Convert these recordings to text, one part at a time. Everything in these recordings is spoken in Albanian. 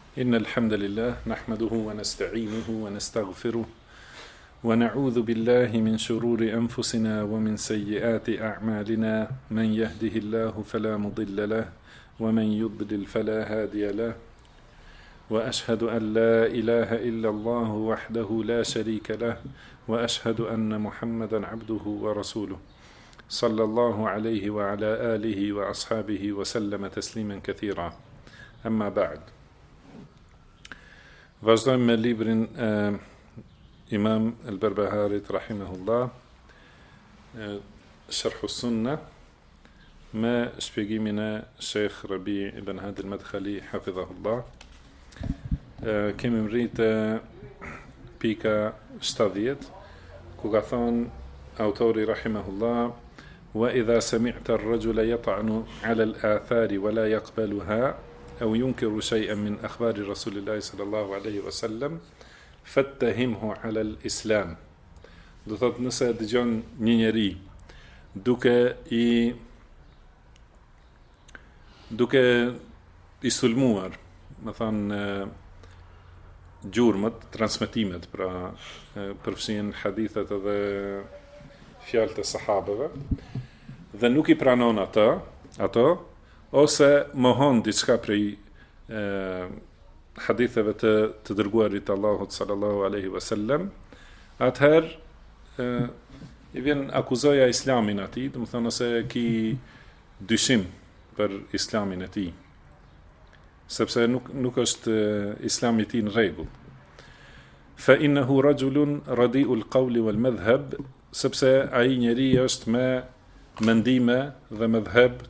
إن الحمد لله نحمده ونستعينه ونستغفره ونعوذ بالله من شرور أنفسنا ومن سيئات أعمالنا من يهده الله فلا مضل له ومن يضلل فلا هادي له وأشهد أن لا إله إلا الله وحده لا شريك له وأشهد أن محمدا عبده ورسوله صلى الله عليه وعلى آله وأصحابه وسلم تسليما كثيرا أما بعد. Vazhdojmë me librin Imam al-Barbaharit rahimahullah, Sharh as-Sunnah, me shpjegimin e Sheikh Rabi ibn Hadi al-Madkhali hafidhahullah. Kemi mritë pika 70, ku ka thonë autori rahimahullah: wa idha sami'ta ar-rajula yat'anu 'ala al-athari wa la yaqbaluha أو ينكر شيئا من أخبار رسول الله صلى الله عليه وسلم فاتهمه على الإسلام. Do thot, nëse dëgjon një njeri duke i sulmuar, më thënë, gjurmët, transmetimet, pra përfshin hadithet edhe fjalët e sahabeve, dhe nuk i pranon ato, ose mohon diçka prej haditheve të dërguarit Allahut sallallahu alaihi wasallam, atëherë i vjen akuzoja islamin atij, do të thonë se ki dyshim për islamin e tij, sepse nuk është islami i tij në rregull. Fa innahu rajulun radi'ul qawli wal madhhab, sepse ai njeri është me mendime dhe madhhab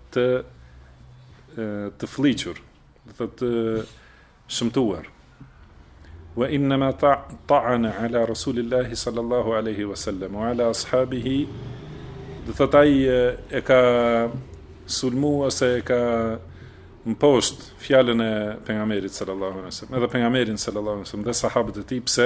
të fliqur, të shëmtuar. Wa innama ta'ana ala rasulillahi sallallahu alaihi wasallam wa ala ashabihi, do thot ai e ka sulmu ose e ka mposht fjalën e pejgamberit sallallahu alaihi wasallam, edhe pejgamberin sallallahu alaihi wasallam dhe sahabët e tij. Pse?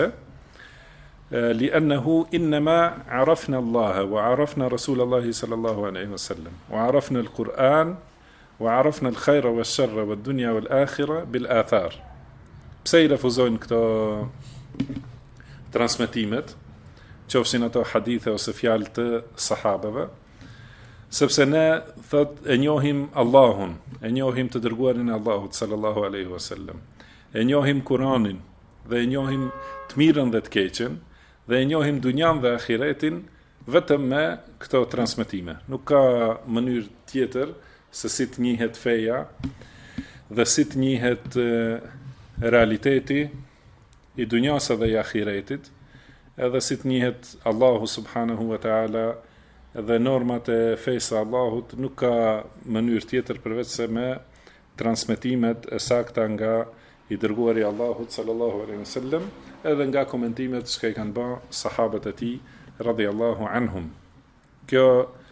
لأنه إنما عرفنا الله وعرفنا رسول الله صلى الله عليه وسلم وعرفنا القرآن وعرفنا الخير والشر والدنيا والآخرة بالآثار. Pse I refuzojnë këto transmetimet, qofshin ato hadithe ose fjalë të sahabeve? Sepse ne thot e njohim Allahun, e njohim të dërguarin e Allahut sallallahu alaihi wasallam, e njohim Kur'anin dhe e njohim të mirën dhe të keqen, dhe e njohim dunjan dhe ahiretin vetëm me këto transmetime. Nuk ka mënyrë tjetër se si të njihet feja dhe si të njihet realiteti i dunjasa dhe i ahiretit, edhe si të njihet Allahu subhanahu wa ta'ala dhe normat e fejsa Allahut. Nuk ka mënyrë tjetër përveç se me transmetimet e sakta nga i dërguari Allahut sallallahu alaihi wasallam, edhe nga komentimet që i kanë bërë sahabët e tij radhiyallahu anhum. Kjo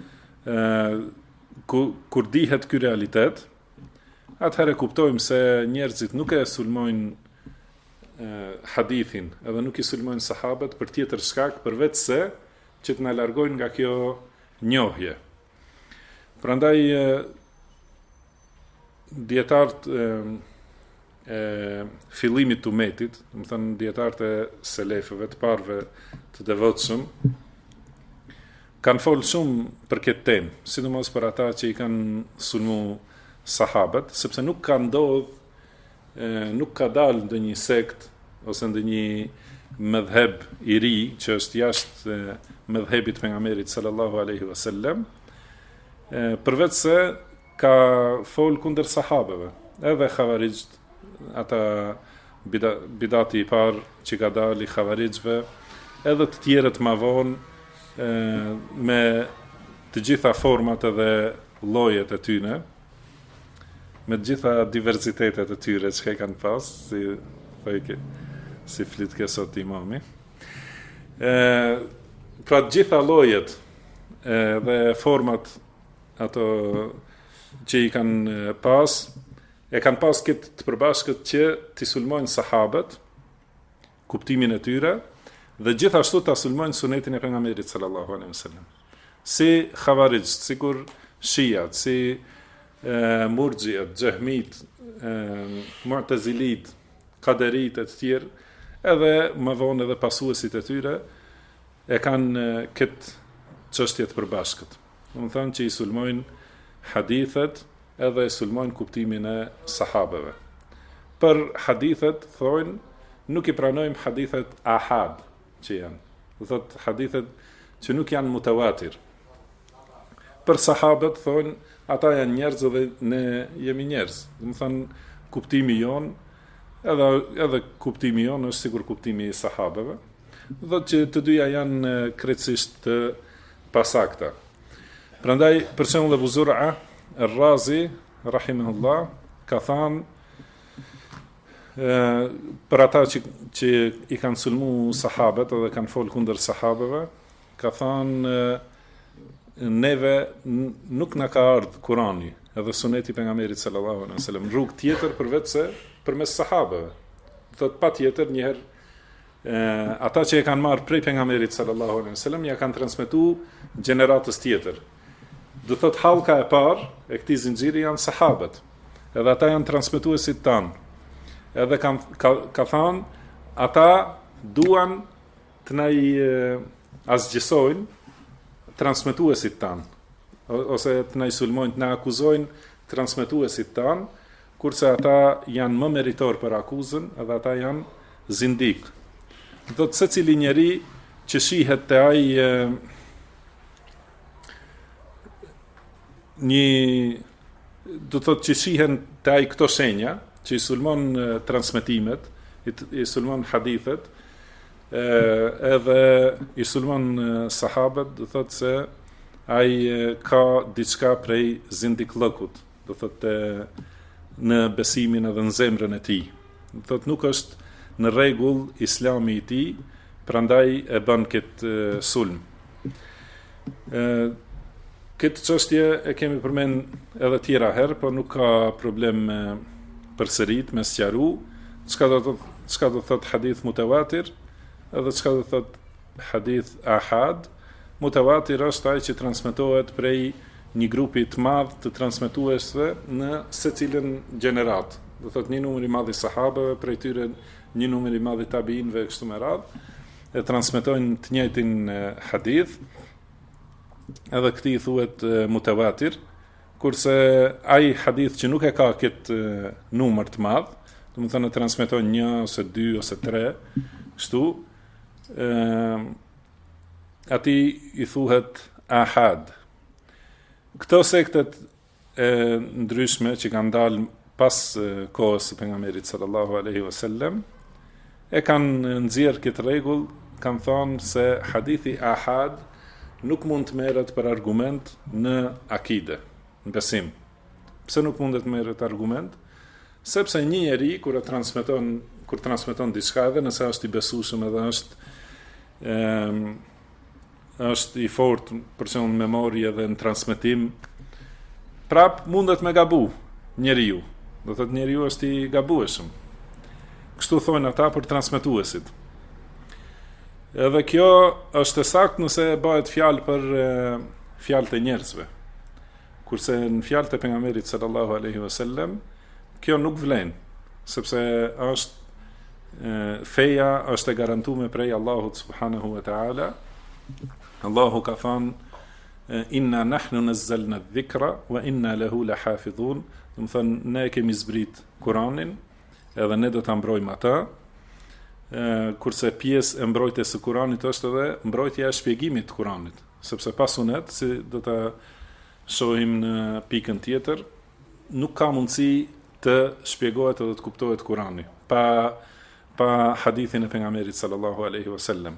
kur dihet ky realitet, atëherë kuptojmë se njerëzit nuk e sulmojnë hadithin, edhe nuk I sulmojnë sahabët për tjetër shkak përveç se që të na largojnë nga kjo njohje. Prandaj dietarët fillimit të umetit, do të thënë dietarët e selefëve, të parëve të devotshëm, kanë folë shumë për këtë temë, sidomos për ata që I kanë sulmu sahabët, sepse nuk ka dalë ndonjë sekt ose ndonjë mëdhheb I ri që është jashtë mëdhhebit pejgamberit sallallahu alaihi wasallam, përveç se ka folë kundër sahabeve, edhe xhavarixht, ata bidati I parë që ka dalë I xhavarixhve, edhe të tjerët më vonë, me të gjitha format edhe llojet e tyre, me të gjitha diversitetet e tyre që kanë pas, si flit ke sot imami. Pra të gjitha llojet dhe format ato që I kanë pas, e kanë pas këtë të përbashkët që t'i sulmojnë sahabët, kuptimin e tyre, dhe gjithashtu ta sulmojnë sunetin e pejgamberit sallallahu alaihi wasallam. Si xhavarixht, sikur shiat, si murxhiat, xehmit, mu'tazilit, kaderit e të tjerë, edhe më vonë edhe pasuesit e tyre, e kanë këtë çështje të përbashkët. Do të thonë që i sulmojnë hadithet edhe i sulmojnë kuptimin e sahabeve. Për hadithet thonë nuk i pranojmë hadithet ahad që janë. Do thotë hadithet që nuk janë mutawatir. Për sahabët thonë ata janë njerëz dhe ne jemi njerëz. Do të thonë kuptimi jon edhe kuptimi jon është sigur kuptimi i sahabeve. Do thotë që të dyja janë krejtësisht të pasakta. Prandaj për shembull Abu Zur'a Ar-Razi rahimahullah ka thënë për ata që i kanë sulmu sahabet edhe kanë folë kundër sahabeve, ka thënë neve nuk na ka ardhur Kurani edhe suneti pejgamberit sallallahu alaihi wasallam rrugë tjetër përveç se përmes sahabeve. Thot patjetër një herë ata që e kanë marrë prej pejgamberit sallallahu alaihi wasallam ja kanë transmetuar gjeneratës tjetër. Do thot hallka e parë e këtij zinxhiri janë sahabët. Edhe ata janë transmetuesit tanë. Edhe ka thënë ata duan të na i asgjësojnë transmetuesit tanë, ose të na i sulmojnë, të na akuzojnë transmetuesit tanë, kurse ata janë më meritor për akuzën, edhe ata janë zindik. Do të secili njeri që shihet te ai do të thotë që shihen te ai këto shenja, që i sulmon transmetimet, i sulmon hadithet, edhe i sulmon sahabët, do thotë se ai ka diçka prej zindiklëkut, do thotë në besimin edhe në zemrën e tij. Do thotë nuk është në rregull islami i tij, prandaj e bën këtë sulm. Këtë çështje e kemi përmend edhe tjera herë, por nuk ka problem përsërit me sqaru çka do thot hadith mutawatir edhe çka do thot hadith ahad. Mutawatir është ai që transmetohet prej një grupi të madh të transmetuesve në secilën gjenerat. Do thot një numër i madh i sahabeve, prej tyre një numër i madh i tabiinëve kështu me radhë, e transmetojnë të njëjtin hadith. Edhe këti i thuhet mutawatir, kurse ai hadith që nuk e ka këtë numër të madh, do të thonë transmeton 1 ose 2 ose 3, kështu, ati i thuhet ahad. Këto sektet ndryshme që kanë dalë pas kohës së pejgamberit sallallahu alaihi wasallam e kanë nxjerrë këtë rregull, kanë thonë se hadithi ahad nuk mund të merret për argument në akide, në besim. Pse nuk mundet të merret argument? Sepse një njeri kur transmeton diçka, edhe nëse është i besueshëm, edhe është i fortë për shembull në memori edhe në transmetim, prap mundet me gabu njeriu. Do thotë njeriu është i gabueshëm. Kështu thonë ata për transmetuesit. Edhe kjo është e saktë nëse bëhet fjalë për fjalët e njerëzve. Kurse në fjalët e pejgamberit sallallahu alaihi wasallam, kjo nuk vlen, sepse është feja është e garantuar prej Allahut subhanahu wa taala. Allahu ka thënë inna nahnu nazzalna dhikra wa inna lahu lahafidhun. Do të thonë ne kemi zbrit Kur'anin, edhe ne do ta mbrojmë atë. Kurse pjesë e mbrojtjes së Kuranit është edhe mbrojtja e shpjegimit të Kuranit, sepse pas sunet, si do ta shohim në pikën tjetër, nuk ka mundësi të shpjegohet edhe të kuptohet Kurani pa hadithin e pejgamberit sallallahu alaihi wasallam.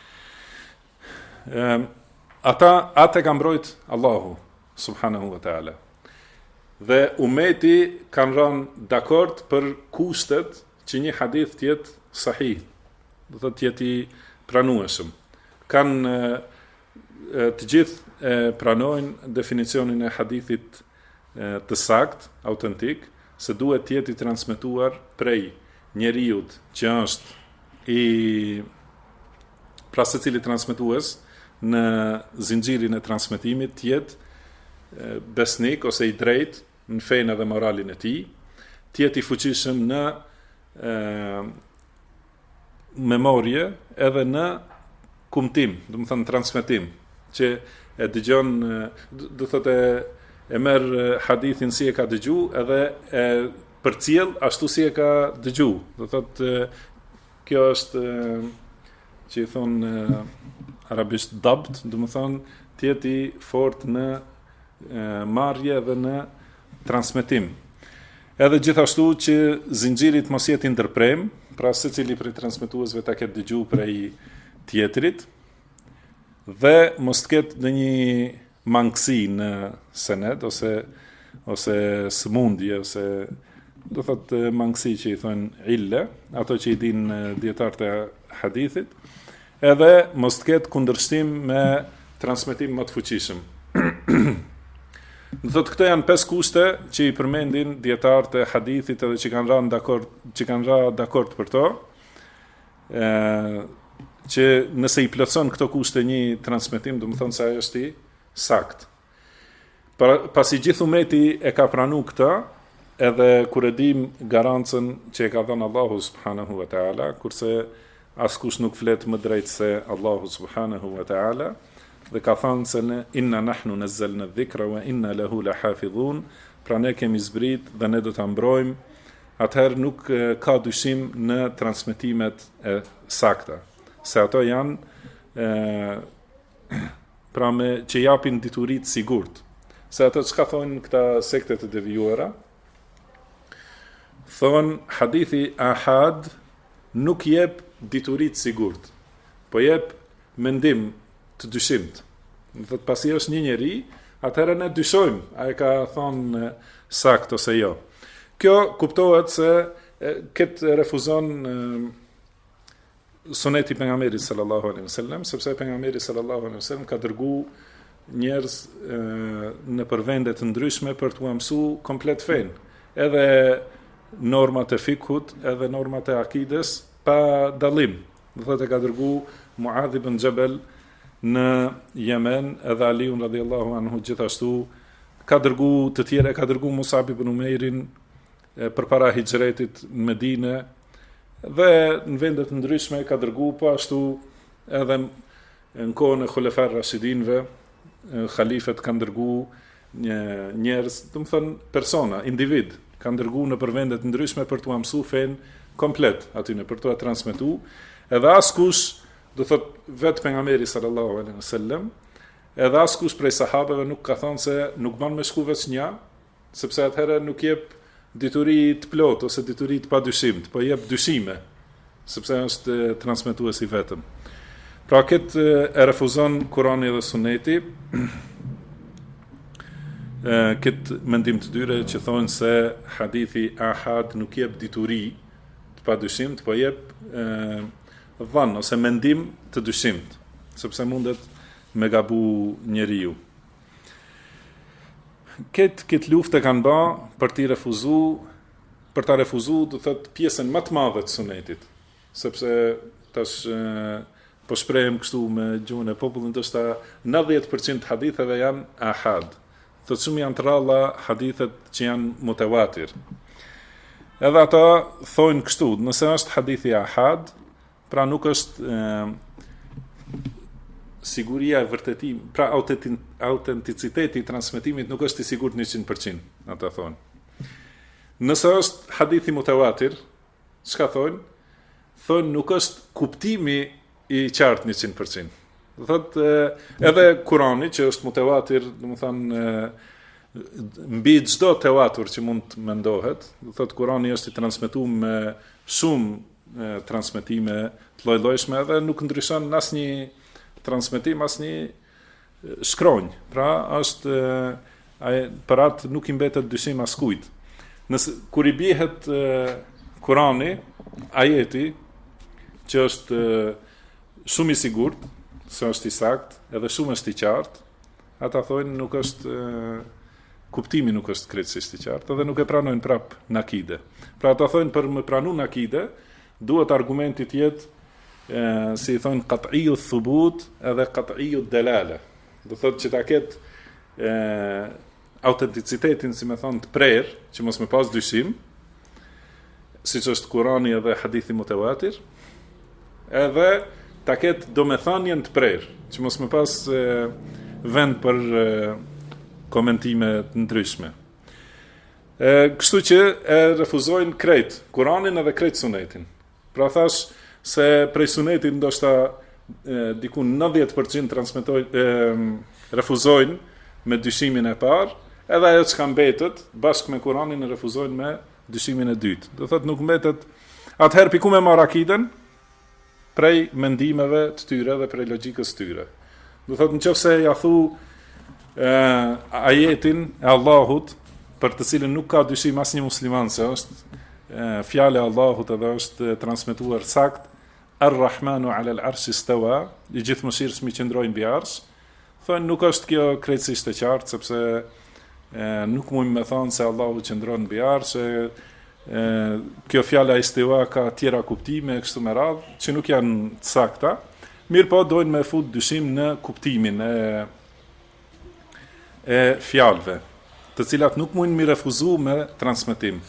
Ata ka mbrojt Allahu subhanahu wa taala. Dhe umeti kanë rënë dakord për kushtet që një hadith të jetë sahih, do të jetë i pranueshëm. Kanë të gjithë pranojnë definicionin e hadithit të sakt, autentik, se duhet të jetë i transmetuar prej njeriut që është i pra secili transmetues në zinxhirin e transmetimit të jetë besnik ose i drejtë në fenë dhe moralin e tij, të jetë i fuqishëm në memorje edhe në kumtim, do të thënë transmetim, që e dëgjon, do thotë e merr hadithin si e ka dëgju edhe e përcjell ashtu si e ka dëgju. Do thotë kjo është që i thon arabisht dabt, do të thonë të jeti fort në marrje dhe në transmetim. Edhe gjithashtu që zinxhirit mos jetë ndërprem, pra secili prej transmetuesve ta ketë dëgju prej tjetrit dhe mos të ketë ndonjë mangësi në sened ose smundje ose do thotë mangësi që i thonë ille, ato që i dinë dietarët e hadithit, edhe mos të ketë kundërshtim me transmetim më të fuqishëm. Do thotë këto janë 5 kushte që i përmendin dietarët e hadithit edhe që kanë rënë dakord për to, që nëse i plotson këto kushte një transmetim, do të thonë se ajo është i sakt. Pasi gjithë ummeti e ka pranuar këtë, edhe kur e dim garancën që e ka dhënë Allahu subhanahu wa taala, kurse askush nuk flet më drejt se Allahu subhanahu wa taala, dhe ka thënë se inna nahnu nazzalna dhikra wa inna lahu lahafidhun, pra ne kemi zbrit dhe ne do ta mbrojmë. Atëherë nuk ka dyshim në transmetimet e sakta, se ato janë pra me që japin diturit sigurt. Se ato çka thonë këta sektet e devijuara, thonë hadithi ahad nuk jep diturit sigurt, po jep mendim të dyshimt. Në thëtë pasi është një njeri, atëherë ne dyshojmë, a e ka thonë sakt ose jo. Kjo kuptohet se këtë refuzon suneti pejgamberit sallallahu alaihi wasallam, sepse pejgamberi sallallahu alaihi wasallam ka dërgu njerëz në përvende të ndryshme për t'u mësuar komplet fen, edhe normat e fikhut, edhe normat e akides pa dallim. Do thotë ka dërgu Muadh ibn Jabal në Yemen, edhe Aliun radhiyallahu anhu gjithashtu ka dërgu të tjerë, ka dërgu Musab ibn Umeirin përpara hijretit në Medinë, dhe në vende të ndryshme ka dërgu, po ashtu edhe në kohën e Khulefar Rashidinëve, khalifet kanë dërgu njerëz, do të thënë persona, individ, kanë dërgu në përvende të ndryshme për t'u mësuar fen komplet aty në për t'u transmetuar, edhe askush, do thot vetë pejgamberi sallallahu alaihi wasallam, edhe askush prej sahabeve nuk ka thënë se nuk bën me shku veç një, sepse atëherë nuk jep dituri të plot ose dituri të padyshimt, po jep dyshime, sepse është transmetues i vetëm. Pra këtë e refuzon Kurani dhe Suneti, këtë mendim të dyre që thonë se hadithi ahad nuk jep dituri të padyshimt, po jep dhanë ose mendim të dyshimt, sepse mundet me gabu njeriu. Këtë luftë kanë bë për ta refuzu, do thot pjesën më të madhe të sunetit, sepse tash po shprehem kështu me gjuhën e popullit, ndoshta 90% të haditheve janë ahad. Thotë shumë janë të ralla hadithet që janë mutawatir. Edhe ata thonë kështu, nëse është hadithi ahad, pra nuk është siguria e vërtetim, pra autenticiteti i transmetimit nuk është i sigurt 100%, ata thonë. Nëse është hadithi mutawatir, çka thonë? Thonë nuk është kuptimi i qartë 100%. Do thotë edhe Kurani që është mutawatir, do të thonë mbi çdo tewatur që mund të mendohet, do thotë Kurani është i transmetuar me shumë transmetime të lloj-llojshme dhe nuk ndryshon asnjë transmetim, asnjë shkronjë. Pra është për atë nuk i mbetet dyshim askujt. Nëse kur i bihet Kurani, ajeti që është shumë i sigurt, se është i sakt, edhe shumë është i qartë, ata thonë nuk është kuptimi nuk është krejtësisht i qartë, edhe nuk e pranojnë prap në akide. Pra ata thonë për më pranu në akide, duhet argumenti të jetë si i thonë qat'iyyu thubut edhe qat'iyyu delale. Do thotë që ta ketë autenticitetin, si me thonë, të prerë, që mos me pas dyshim, siç është Kurani edhe hadithi mutawatir, edhe ta ketë domethënien të prerë, që mos më pas vend për komentime të ndryshme. Kështu që e refuzojnë krejt Kuranin edhe krejt Sunetin. Pra thash se prej Sunetit ndoshta diku 90% refuzojnë me dyshimin e parë, edhe ajo që ka mbetet bashkë me Kuranin e refuzojnë me dyshimin e dytë. Do thotë nuk mbetet atëherë piku me marr akiden prej mendimeve të tyre dhe prej logjikës të tyre. Do thotë nëse ja thu ajetin e Allahut për të cilën nuk ka dyshim asnjë musliman se është fjala e Allahut edhe është transmetuar sakt, Ar-Rahmanu 'ala al-'arshi istawa, i gjithëmshirshëm i qëndroi mbi arsh. Thonë nuk është kjo krejtësisht e qartë sepse nuk mund me thonë se Allahu qëndron mbi arsh, kjo fjala istawa ka tjera kuptime kështu me radhë që nuk janë të sakta. Mirë po dojnë me fut dyshim në kuptimin e fjalëve, të cilat nuk mund mi refuzu me transmetim.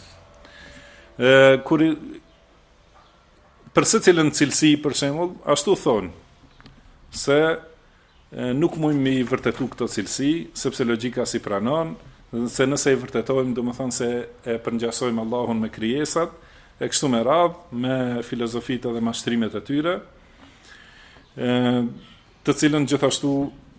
Për secilën cilësi, për shembull, ashtu thonë se nuk mund mi vërtetu këto cilësi, sepse logjika si pranon, se nëse i vërtetojmë, do më thonë se e përngjasojmë Allahun me krijesat, e kështu me radhë, me filozofitë dhe mashtrimet e tyre, të cilën gjithashtu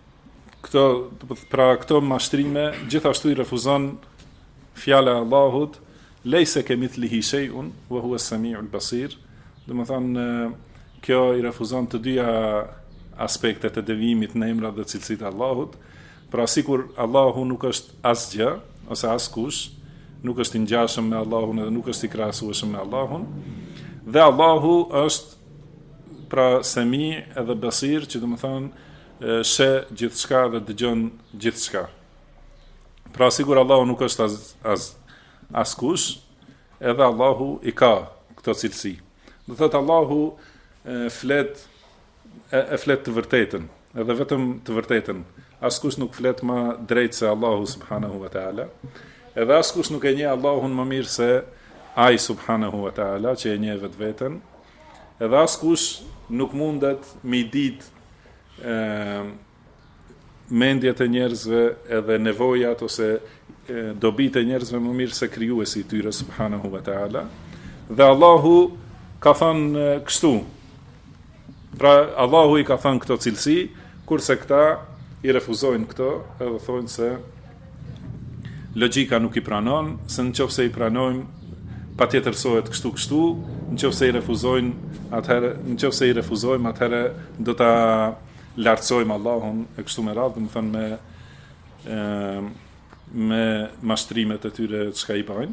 këto mashtrime gjithashtu i refuzon fjala e Allahut, lejse kemithlihi shay'un wa huwa as-sami'ul basir. Do më thonë, kjo i refuzon të dyja aspektet e devijimit në emrat dhe cilësitë e Allahut. Pra sikur Allahu nuk është asgjë ose askush, nuk është i ngjashëm me Allahun edhe nuk është i krahasueshëm me Allahun, dhe Allahu është pra Sami edhe Basir, që do të thonë sheh gjithçka dhe dëgjon gjithçka. Pra sikur Allahu nuk është askush, edhe Allahu i ka këto cilësi. Do thotë Allahu flet të vërtetën, edhe vetëm të vërtetën. Askush nuk flet më drejt se Allahu subhanahu wa taala. Edhe askush nuk e njeh Allahun më mirë se ai subhanahu wa taala, që e njeh vetveten. Edhe askush nuk mundet mi ditë mendjet e njerëzve edhe nevojat ose dobitë e njerëzve më mirë se krijuesi i tyre subhanahu wa taala. Dhe Allahu ka thënë kështu. Pra Allahu i ka thënë këto cilësi, kurse këta i refuzojnë këto, edhe thonë se logjika nuk i pranon, se nëse i pranojmë, patjetër sohet kështu, nëse i refuzojmë, atëherë do ta lartësojmë Allahun e kështu me radhë, do të thonë me mashtrimet e tyre çka i bëjnë.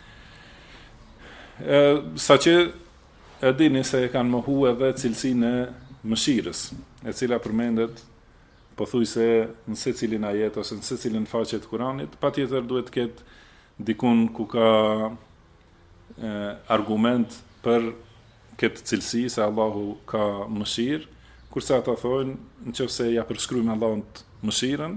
Saqë e dini se e kanë mohu edhe cilësinë e mëshirës, e cila përmendet pothuajse në secilin ajet ose në secilin faqe të Kuranit, patjetër duhet të ketë dikun ku ka argument për këtë cilësi se Allahu ka mëshirë, kurse ata thonë nëse ja përshkruajmë Allahut mëshirën,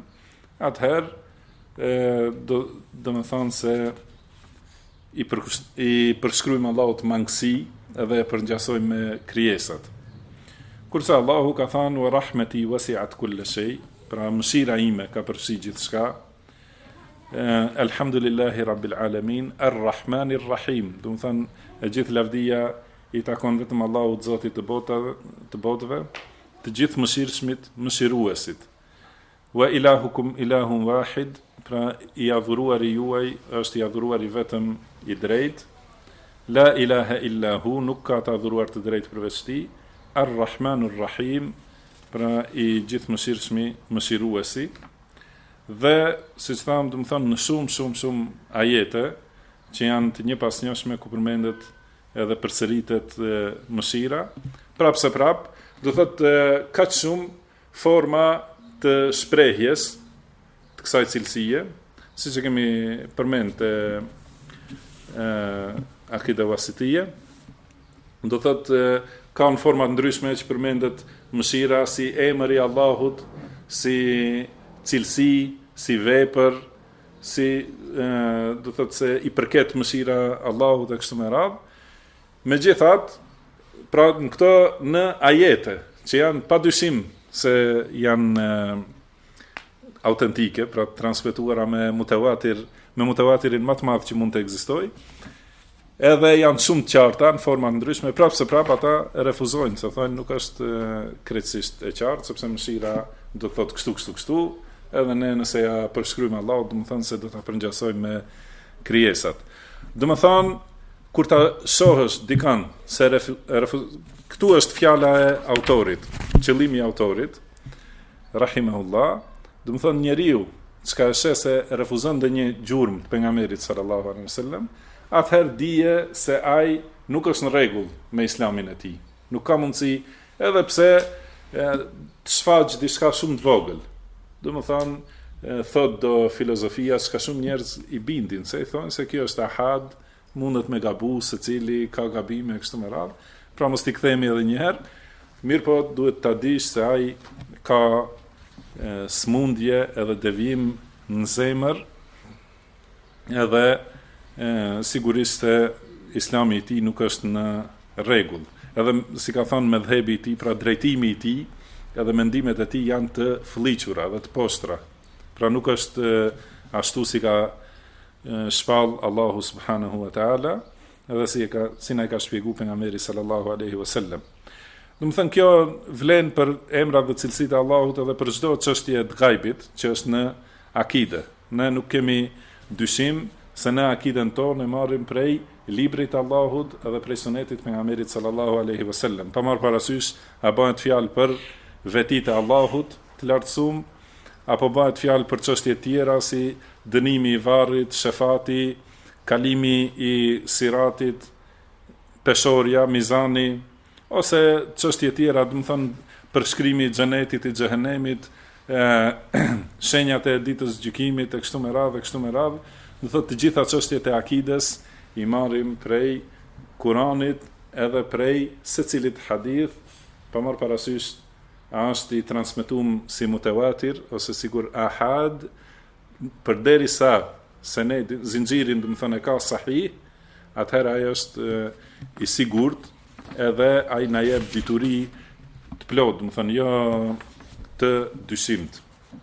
atëherë do të thonë se i përshkruajmë Allahut mangësi edhe e përngjasojmë me krijesat. Kurse Allahu ka thënë wa rahmeti wasi'at kull shay, pra mëshira ime ka përfshi gjithçka. Alhamdulillahi rabbil alamin, arrahmanir rahim. Do të thonë e gjithë lavdia i takon vetëm Allahut, Zotit të botëve, të gjithë mëshirshmit, mëshiruesit. Wa ilahukum ilahun wahid, pra i adhuruari juaj është i adhuruari vetëm i drejtë. La ilaha illa hu, nuk ka të adhuruar të drejtë përveç tij. Ar-Rahmanur Rahim, pra i gjithë mëshirshmi, mëshiruesi. Dhe siç thamë, do të thonë në shumë ajete që janë të njëpasnjëshme ku përmendet edhe përsëritet mëshira, prap, do thotë kaq shumë forma të shprehjes të kësaj cilësie, siç e kemi përmendur akida wasitije, do thotë ka në format ndryshme që përmendet mëshira si emër i Allahut, si cilësi, si vepër, si do thotë se i përket mëshira Allahut e kështu me radhë. Megjithatë, pra në këto në ajete që janë padyshim se janë autentike, pra transmetuara me mutawatirin më të madh që mund të ekzistojë, edhe janë shumë të qarta në forma ndryshme, prapë se prapë ata refuzojnë, se thonë nuk është krejtësisht e qartë, sepse mëshira do të thotë kështu, edhe ne nëse ja përshkryjmë Allahut, do të thonë se do ta përngjasojmë me krijesat. Do të thonë kur ta shohësh dikan se këtu është fjala e autorit, qëllimi i autorit, rahimahullah, do të thonë njeriu çka e sheh se refuzon ndonjë gjurmë të pejgamberit sallallahu alaihi wasallam, atëherë dije se ai nuk është në rregull me islamin e tij. Nuk ka mundësi, edhe pse të shfaq diçka shumë të vogël. Do të thonë thot do filozofia, s'ka shumë njerëz i bindin, se i thonë se kjo është ahad, mundet me gabu, secili ka gabime kështu me radhë. Pra mos t'i kthehemi edhe një herë, mirë po duhet ta dish se ai ka smundje edhe devijim në zemër, edhe sigurisht se islami i tij nuk është në rregull. Edhe si ka thënë medhebi i tij, pra drejtimi i tij, edhe mendimet e tij janë të fëlliqura dhe të poshtra. Pra nuk është ashtu si ka shpall Allahu subhanahu wa taala, edhe si na ka shpjeguar pejgamberi sallallahu alaihi wasallam. Do të thënë kjo vlen për emrat dhe cilësitë e Allahut edhe për çdo çështje të gajbit që është në akide. Ne nuk kemi dyshim se në akiden tonë e marrim prej librit të Allahut edhe prej sunetit pejgamberit sallallahu alaihi wasallam. Pa marrë parasysh a bëhet fjalë për vetitë e Allahut të lartësuar, apo bëhet fjalë për çështje tjera si dënimi i varrit, shefati, kalimi i siratit, peshorja, mizani, ose çështje tjera, do të thonë përshkrimi i xhenetit, i xhehenemit, shenjat e ditës gjykimit e kështu me radhë, do thotë të gjitha çështjet e akides i marrim prej Kuranit edhe prej secilit hadith, pa marrë parasysh a është i transmetuar si mutawatir ose sigur ahad, përderisa senedi zinxhirin do të thonë ka sahih, atëherë ai është i sigurt, edhe ai na jep dituri të plot, do të thonë jo të dyshimt.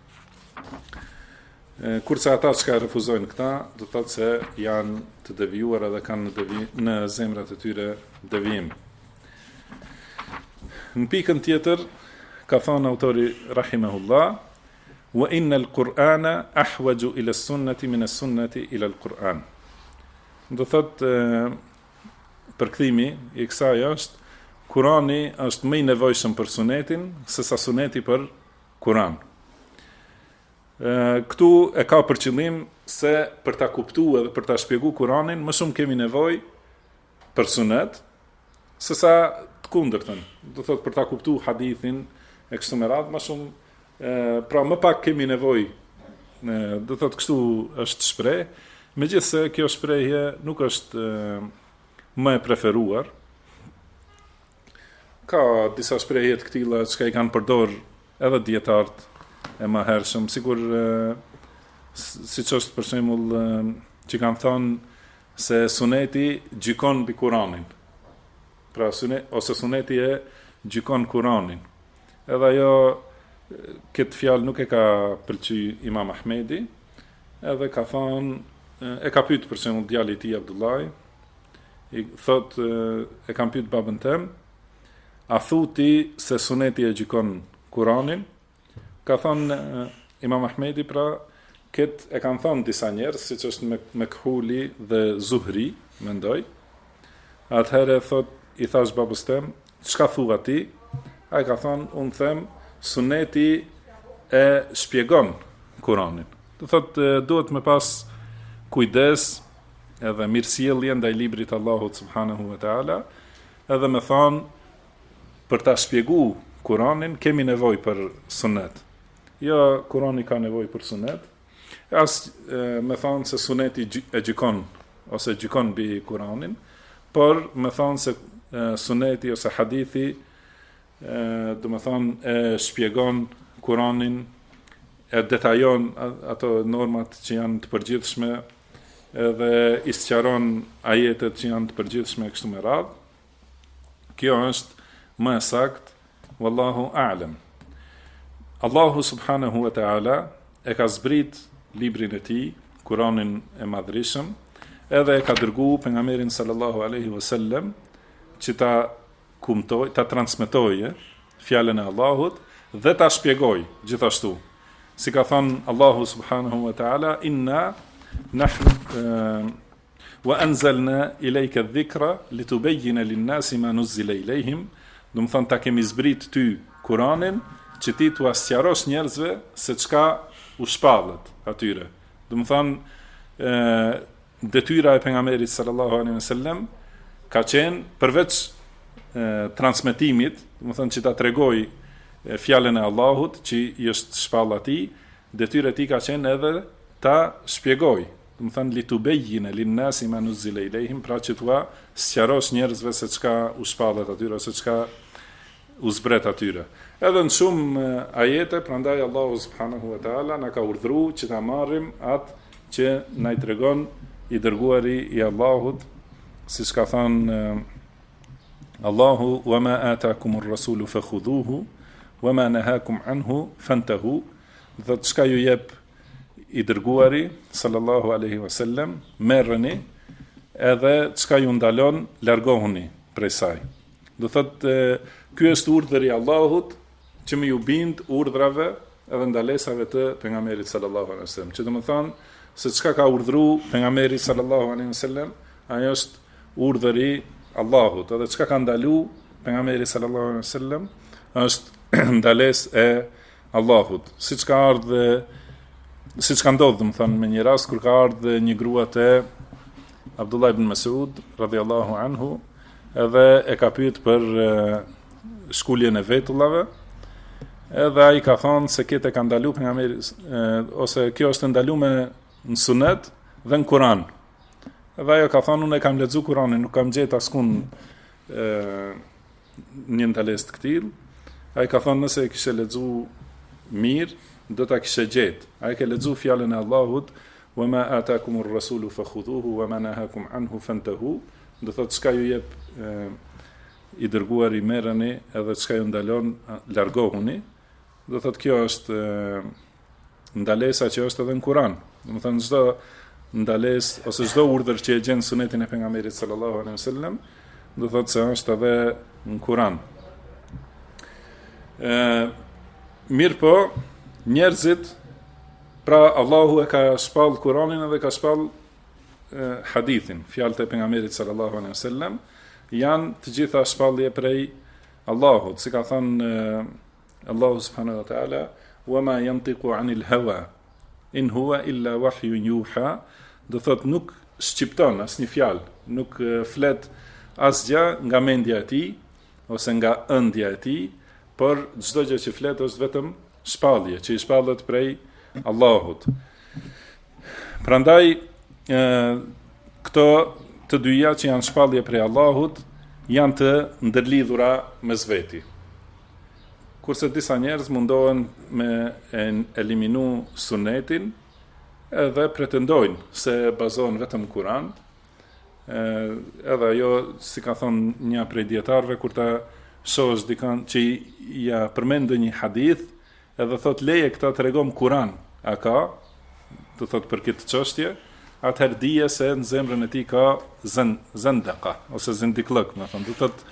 Kurse ata që refuzojnë këta, do të thotë se janë të devijuar edhe kanë në zemrat e tyre devijim. Në pikën tjetër ka thënë autori rahimahullah, wa inna al-Qur'ana ahwaju ila as-sunnati min as-sunnati ila al-Qur'an. Do thotë përkthimi i kësaj është Kurani është më i nevojshëm për sunetin sesa suneti për Kuran. Këtu e ka për qëllim se për ta kuptuar edhe për ta shpjeguar Kuranin më shumë kemi nevojë për sunet sesa të kundërtën. Do thotë për ta kuptuar hadithin e kështu me radhë më shumë, pra më pak kemi nevojë. Do thotë kështu është shpreh, megjithse kjo shprehje nuk është më e preferuar. Ka disa shprehje të këtilla që i kanë përdor edhe dietarët e mëhershëm, sikur siç është për shembull që kanë thënë se suneti gjykon mbi Kuranin. Pra ose suneti e gjykon Kuranin. Edhe ajo këtë fjalë nuk e ka pëlqyer Imam Ahmedi, edhe ka thënë e ka pyetur për shembull djali i tij Abdullah, i thot e kam pyet babën tem, a thuti se suneti e gjykon Kuranin? Ka thënë Imam Ahmedi, pra këtë e kanë thënë disa njerëz, siç është Mekhuli dhe Zuhri, mendoj. Atëherë thot i thash babës tem, çka thua ti? Ai ka thënë, unë them suneti e shpjegon Kuranin. Do thotë duhet me pas kujdes edhe mirësjellje ndaj librit të Allahut subhanahu wa taala, edhe me thonë për ta shpjeguar Kuranin kemi nevojë për sunet. Jo Kurani ka nevojë për sunet. As me thonë se suneti e gjykon ose gjykon mbi Kuranin, por me thonë se suneti ose hadithi do me thonë e shpjegon Kuranin, e detajon ato normat që janë të përgjithshme, edhe i sqaron ajetet që janë të përgjithshme kështu me radhë. Kjo është më sakt, wallahu a'lam. Allahu subhanahu wa ta'ala e ka zbrit librin e tij, Kuranin e Madhrishëm, edhe e ka dërguar pejgamberin sallallahu alaihi wasallam që ta kumtoj, ta transmetoj fjalën e Allahut dhe ta shpjegoj gjithashtu. Si ka thënë Allahu subhanahu wa ta'ala, inna nahnu wa anzalna ilayka adh-dhikra litubayyana lin-nasi ma nuzila ilayhim, do të thonë ta kemi zbrit ty Kuranin që ti t'u sqarosh njerëzve se çka u shpallet atyre. Do të thonë detyra e pejgamberit sallallahu alaihi wasallam ka qenë përveç transmetimit, do të thonë që ta tregoj fjalën e Allahut që i është shpall atij, detyra e tij ka qenë edhe ta shpjegoj. Do të thonë litubayyina lin-nasi ma nuzila ilayhim, pra që t'u sqarosh njerëzve se çka u shpallet atyre ose çka u zbret atyre. Edhe në shumë ajete, prandaj Allahu subhanahu wa ta'ala na ka urdhëruar që ta marrim atë që na i tregon i dërguari i Allahut, siç ka thënë Allahu, wa ma ataakumur rasulu fakhudhuhu wa ma nahakum anhu fantahu, dhe çka ju jep i dërguari sallallahu alaihi wasallam, merrni, edhe çka ju ndalon, largohuni prej saj. Do thotë ky është urdhri i Allahut që më ju bind urdhrave edhe ndalesave të pejgamberit sallallahu alaihi wasallam. Që do të thonë se çka ka urdhëruar pejgamberi sallallahu alaihi wasallam, ajo është urdhri i Allahut, edhe çka ka ndaluar pejgamberi sallallahu alaihi wasallam është ndalesë e Allahut. Siç ka ndodhur, do të thonë, me një rast kur ka ardhur një grua te Abdullah ibn Mas'ud radhiyallahu anhu, edhe e ka pyet për shkuljen e vetullave, edhe ai ka thonë se këtë e ka ndaluar pejgamberi, ose kjo është ndaluar në sunet dhe në Kur'an. Edhe ajo ka thonë, unë e kam lexuar Kur'anin, nuk kam gjetur askund një ndalesë të këtij. Ai ka thonë, nëse e kishe lexuar mirë, do ta kishe gjetë. Ai ka lexuar fjalën e Allahut, wa ma ataakumur rasulu fakhudhuhu wa ma nahakum anhu fantahu, do thotë çka ju jep i dërguari merreni, edhe çka ju ndalon largohuni. Do thotë kjo është ndalesa që është edhe në Kur'an. Do të thonë çdo ndalesë ose çdo urdhër që e gjen sunetin e pejgamberit sallallahu alaihi wasallam, do thotë se është edhe në Kur'an. Mirë po, njerëzit, pra Allahu e ka shpall Kur'anin edhe ka shpall hadithin, fjalët e pejgamberit sallallahu alaihi wasallam, janë të gjitha shpallje prej Allahut, si ka thënë Allahu subhanahu wa ta'ala, wa ma yantiqu anil hawa in huwa illa wahyun yuha, do thot nuk shqipton asnjë fjalë, nuk flet asgjë nga mendja e tij ose nga ëndja e tij, por çdo gjë që flet është vetëm shpallje, që i shpallet prej Allahut. Prandaj këto të dyja që janë shpallje prej Allahut janë të ndërlidhura mes veti. Kurse disa njerëz mundohen me eliminu sunetin edhe pretendojnë se bazohen vetëm Kur'an, edhe ajo, si ka thonë një prej dietarëve, kur ta shohësh dikon që ja përmendë një hadith, edhe thot leje këta tregom Kur'an, a ka, do thot për këtë çështje, atëherë dije se në zemrën e tij ka zendaka ose zindiklëk, më thon, do thot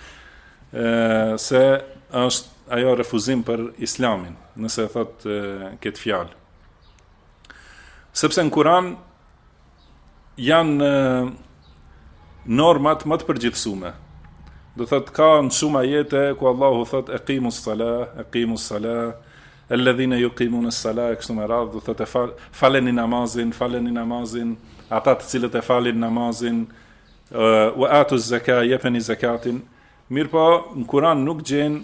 se është ajo refuzim për Islamin, nëse thot këtë fjalë. Sepse në Kur'an janë normat më të përgjithësuara. Do thot ka në shumë ajete ku Allahu thot aqimus salah, alladhina yuqimuna as-salah, kështu me radhë, do thot faleni namazin, ata të cilët e falin namazin, wa atuz zakat, jepeni zakatin. Mirë po, në Kur'an nuk gjen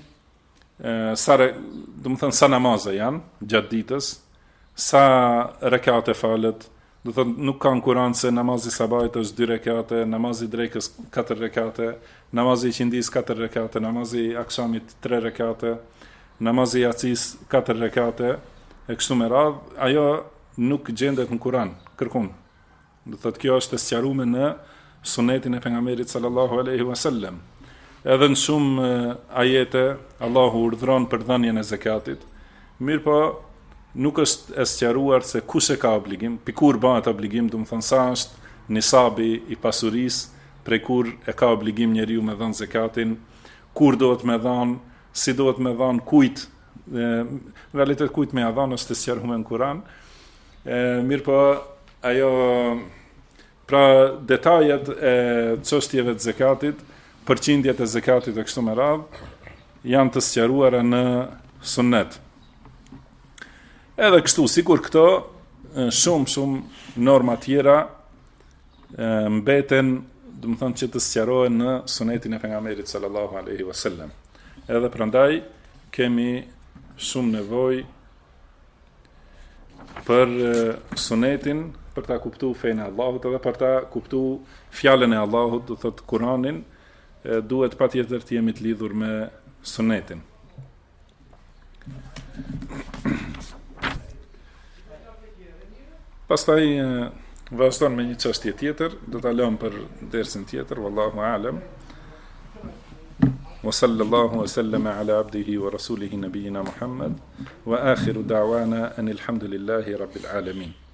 do të thënë sa namaze janë gjatë ditës, sa rekate falet. Do të thënë nuk ka në Kur'an se namazi sabahit është 2 rekate, namazi drekës 4 rekate, namazi qindis 4 rekate, namazi akshamit 3 rekate, namazi jacis 4 rekate, e kështu me radhë. Ajo nuk gjendet në Kur'an, kërkun. Do të thotë kjo është e sqaruar në sunetin e pejgamberit sallallahu alaihi wasallam. Edhe në shumë ajete Allahu urdhron për dhënien e zakatit. Mirë po nuk është e sqaruar se kush e ka obligim, pikur bëhet obligim, do të thonë sa është nisabi i pasurisë, prej kur e ka obligim njeriu me dhënë zakatin, kur duhet me dhënë, si duhet me dhënë, kujt, në realitet kujt me ia dhënë është të sqaruar në Kur'an. Mirë po ajo, pra detajet e çështjeve të zakatit, përqindjet e zakatit e kështu me radhë, janë të sqaruara në sunnet. Edhe kështu, sikur këto, shumë norma tjera mbeten, do të thonë që të sqarohen në sunetin e pejgamberit sallallahu alaihi wasallam. Edhe prandaj kemi shumë nevojë për sunetin, për ta kuptuar fenë e Allahut edhe për ta kuptuar fjalën e Allahut, do thotë Kur'anin, duhet patjetër të jemi të lidhur me sunetin. Pastaj vazhdon me një çështje tjetër, do ta lëm për dersin tjetër, wallahu a'lam. Wa sallallahu wa sallama ala abdihi wa rasulihi nabiyina Muhammad wa akhiru da'wana anil hamdulillahi rabbil alamin.